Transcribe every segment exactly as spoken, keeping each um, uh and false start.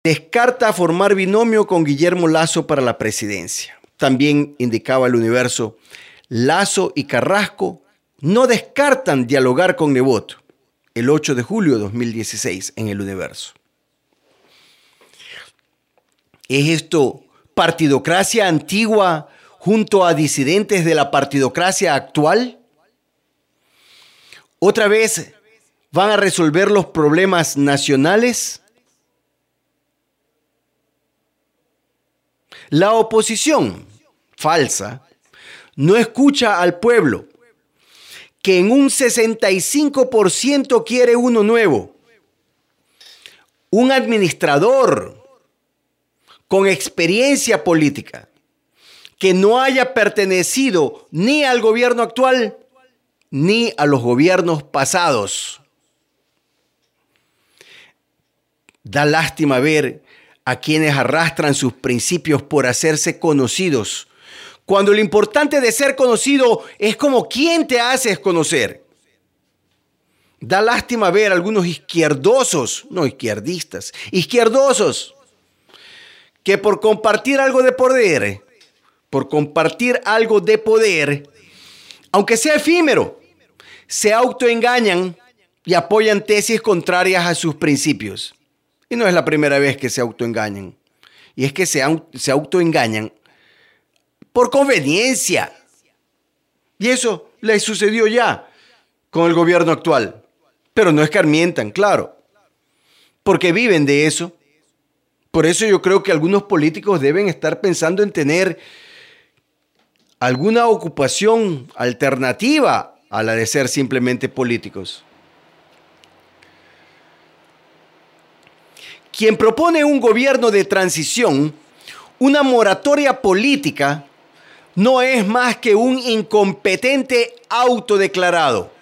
descarta formar binomio con Guillermo Lasso para la presidencia. También indicaba El Universo, Lasso y Carrasco no descartan dialogar con Nebot. El ocho de julio de dos mil dieciséis en El Universo. ¿Es esto partidocracia antigua junto a disidentes de la partidocracia actual? ¿Otra vez van a resolver los problemas nacionales? La oposición falsa no escucha al pueblo, que en un sesenta y cinco por ciento quiere uno nuevo. Un administrador con experiencia política que no haya pertenecido ni al gobierno actual ni a los gobiernos pasados. Da lástima ver a quienes arrastran sus principios por hacerse conocidos, cuando lo importante de ser conocido es como quién te haces conocer. Da lástima ver a algunos izquierdosos, no izquierdistas, izquierdosos, que por compartir algo de poder, por compartir algo de poder, aunque sea efímero, se autoengañan y apoyan tesis contrarias a sus principios. Y no es la primera vez que se autoengañan. Y es que se, se autoengañan por conveniencia. Y eso les sucedió ya con el gobierno actual. Pero no escarmientan, claro, porque viven de eso. Por eso yo creo que algunos políticos deben estar pensando en tener alguna ocupación alternativa a la de ser simplemente políticos. Quien propone un gobierno de transición, una moratoria política, no es más que un incompetente autodeclarado.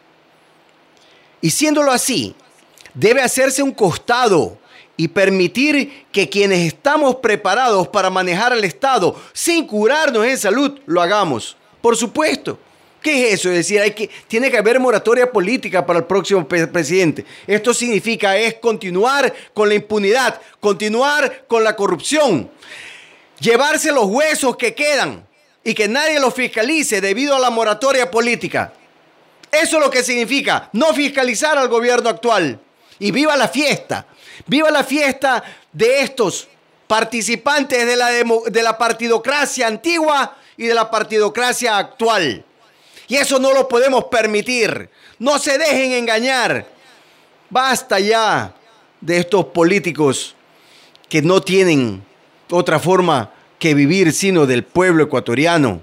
Y siéndolo así, debe hacerse un costado y permitir que quienes estamos preparados para manejar al Estado sin curarnos en salud, lo hagamos. Por supuesto. ¿Qué es eso? Es decir, hay que, tiene que haber moratoria política para el próximo pre- presidente. Esto significa es continuar con la impunidad, continuar con la corrupción, llevarse los huesos que quedan y que nadie los fiscalice debido a la moratoria política. Eso es lo que significa no fiscalizar al gobierno actual. Y viva la fiesta, viva la fiesta de estos participantes de la, demo, de la partidocracia antigua y de la partidocracia actual. Y eso no lo podemos permitir. No se dejen engañar. Basta ya de estos políticos que no tienen otra forma que vivir sino del pueblo ecuatoriano.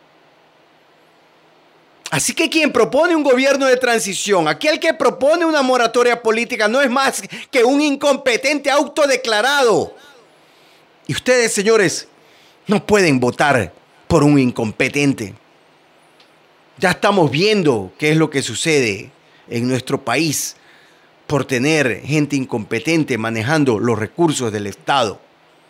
Así que quien propone un gobierno de transición, aquel que propone una moratoria política, no es más que un incompetente autodeclarado. Y ustedes, señores, no pueden votar por un incompetente. Ya estamos viendo qué es lo que sucede en nuestro país por tener gente incompetente manejando los recursos del Estado.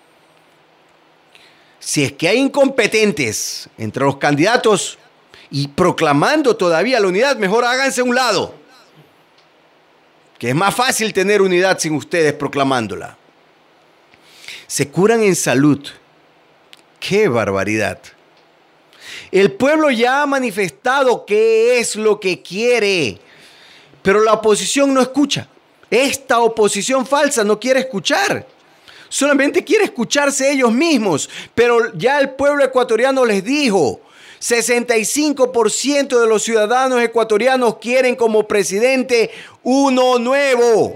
Si es que hay incompetentes entre los candidatos y proclamando todavía la unidad, mejor háganse a un lado. Que es más fácil tener unidad sin ustedes proclamándola. Se curan en salud. ¡Qué barbaridad! El pueblo ya ha manifestado qué es lo que quiere, pero la oposición no escucha. Esta oposición falsa no quiere escuchar. Solamente quiere escucharse ellos mismos, pero ya el pueblo ecuatoriano les dijo, sesenta y cinco por ciento de los ciudadanos ecuatorianos quieren como presidente uno nuevo.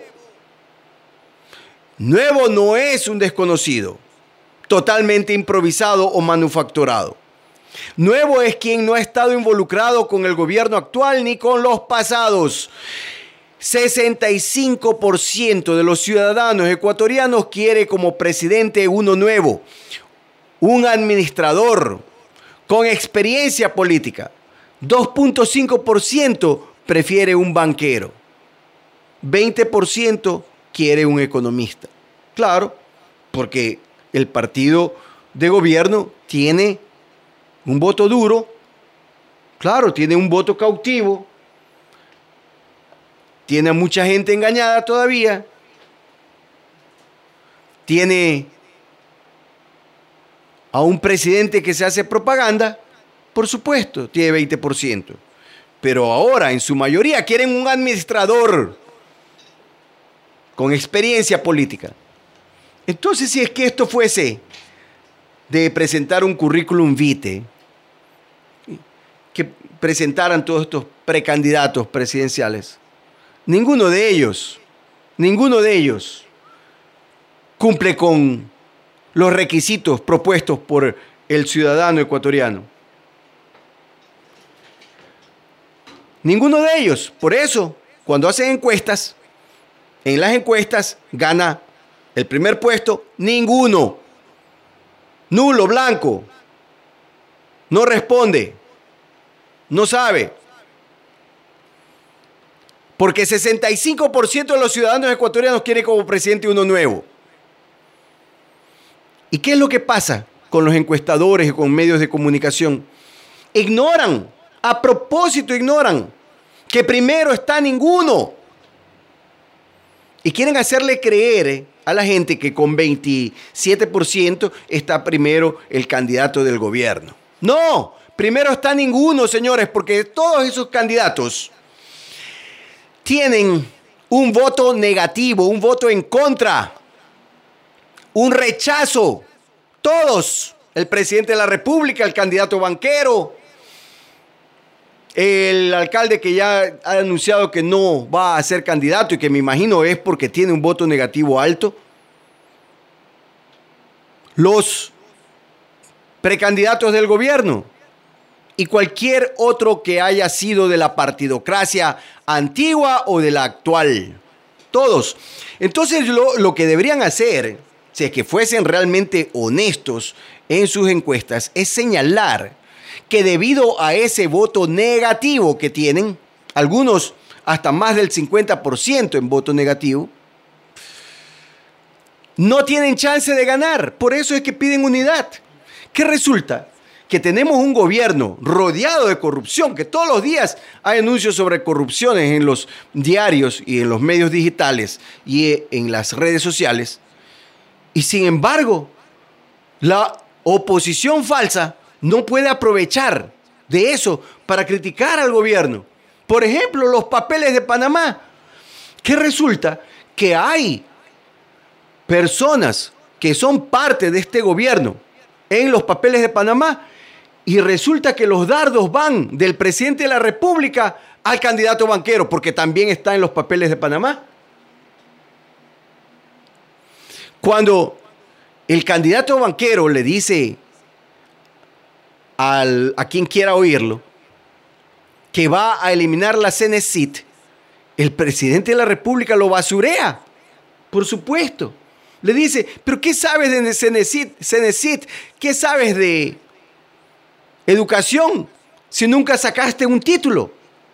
Nuevo no es un desconocido, totalmente improvisado o manufacturado. Nuevo es quien no ha estado involucrado con el gobierno actual ni con los pasados. sesenta y cinco por ciento de los ciudadanos ecuatorianos quiere como presidente uno nuevo, un administrador con experiencia política. dos punto cinco por ciento prefiere un banquero. veinte por ciento quiere un economista. Claro, porque el partido de gobierno tiene un voto duro, claro, tiene un voto cautivo, tiene a mucha gente engañada todavía. tiene a un presidente que se hace propaganda, por supuesto, tiene veinte por ciento. Pero ahora, en su mayoría, quieren un administrador con experiencia política. Entonces, si es que esto fuese de presentar un currículum vitae, que presentaran todos estos precandidatos presidenciales, ninguno de ellos, ninguno de ellos cumple con los requisitos propuestos por el ciudadano ecuatoriano. Ninguno de ellos. Por eso, cuando hacen encuestas, en las encuestas gana el primer puesto ninguno. Nulo, blanco. No responde. No sabe. Porque sesenta y cinco por ciento de los ciudadanos ecuatorianos quieren como presidente uno nuevo. ¿Y qué es lo que pasa con los encuestadores y con medios de comunicación? Ignoran, a propósito ignoran, que primero está ninguno. Y quieren hacerle creer a la gente que con veintisiete por ciento está primero el candidato del gobierno. No, primero está ninguno, señores, porque todos esos candidatos tienen un voto negativo, un voto en contra, un rechazo. Todos, el presidente de la República, el candidato banquero, el alcalde que ya ha anunciado que no va a ser candidato y que me imagino es porque tiene un voto negativo alto. Los precandidatos del gobierno y cualquier otro que haya sido de la partidocracia antigua o de la actual. Todos. Entonces lo, lo que deberían hacer, si es que fuesen realmente honestos en sus encuestas, es señalar que debido a ese voto negativo que tienen, algunos hasta más del cincuenta por ciento en voto negativo, no tienen chance de ganar. Por eso es que piden unidad. ¿Qué resulta? Que tenemos un gobierno rodeado de corrupción, que todos los días hay anuncios sobre corrupciones en los diarios y en los medios digitales y en las redes sociales. Y sin embargo, la oposición falsa no puede aprovechar de eso para criticar al gobierno. Por ejemplo, los papeles de Panamá. ¿Qué resulta? Que hay personas que son parte de este gobierno en los papeles de Panamá y resulta que los dardos van del presidente de la República al candidato banquero, porque también está en los papeles de Panamá. Cuando el candidato banquero le dice al, a quien quiera oírlo que va a eliminar la Cenecit, el presidente de la República lo basurea, por supuesto. Le dice, ¿pero qué sabes de Cenecit? Cenecit? ¿Qué sabes de educación si nunca sacaste un título?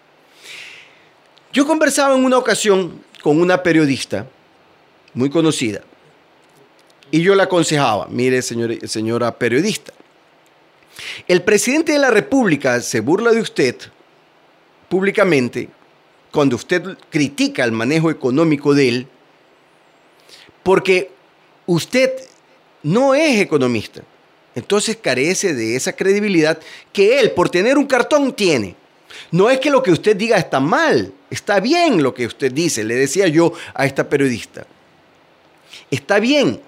Yo conversaba en una ocasión con una periodista muy conocida y yo le aconsejaba, mire señor, señora periodista, el presidente de la República se burla de usted públicamente cuando usted critica el manejo económico de él, porque usted no es economista. Entonces carece de esa credibilidad que él, por tener un cartón, tiene. No es que lo que usted diga está mal, está bien lo que usted dice, le decía yo a esta periodista. Está bien,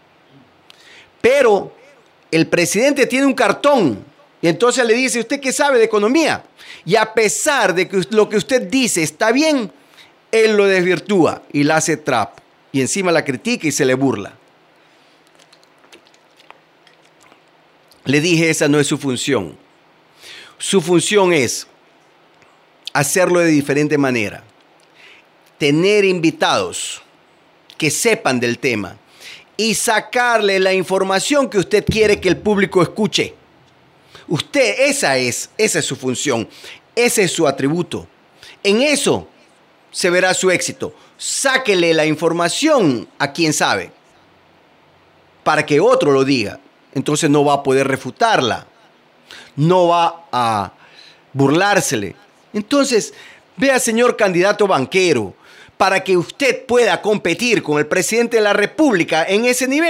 pero el presidente tiene un cartón y entonces le dice, ¿usted qué sabe de economía? Y a pesar de que lo que usted dice está bien, él lo desvirtúa y la hace trap. Y encima la critica y se le burla. Le dije, esa no es su función. Su función es hacerlo de diferente manera. Tener invitados que sepan del tema y sacarle la información que usted quiere que el público escuche. Usted, esa es, esa es su función. Ese es su atributo. En eso se verá su éxito. Sáquele la información a quien sabe para que otro lo diga. Entonces no va a poder refutarla. No va a burlársele. Entonces, vea, señor candidato banquero, para que usted pueda competir con el presidente de la República en ese nivel.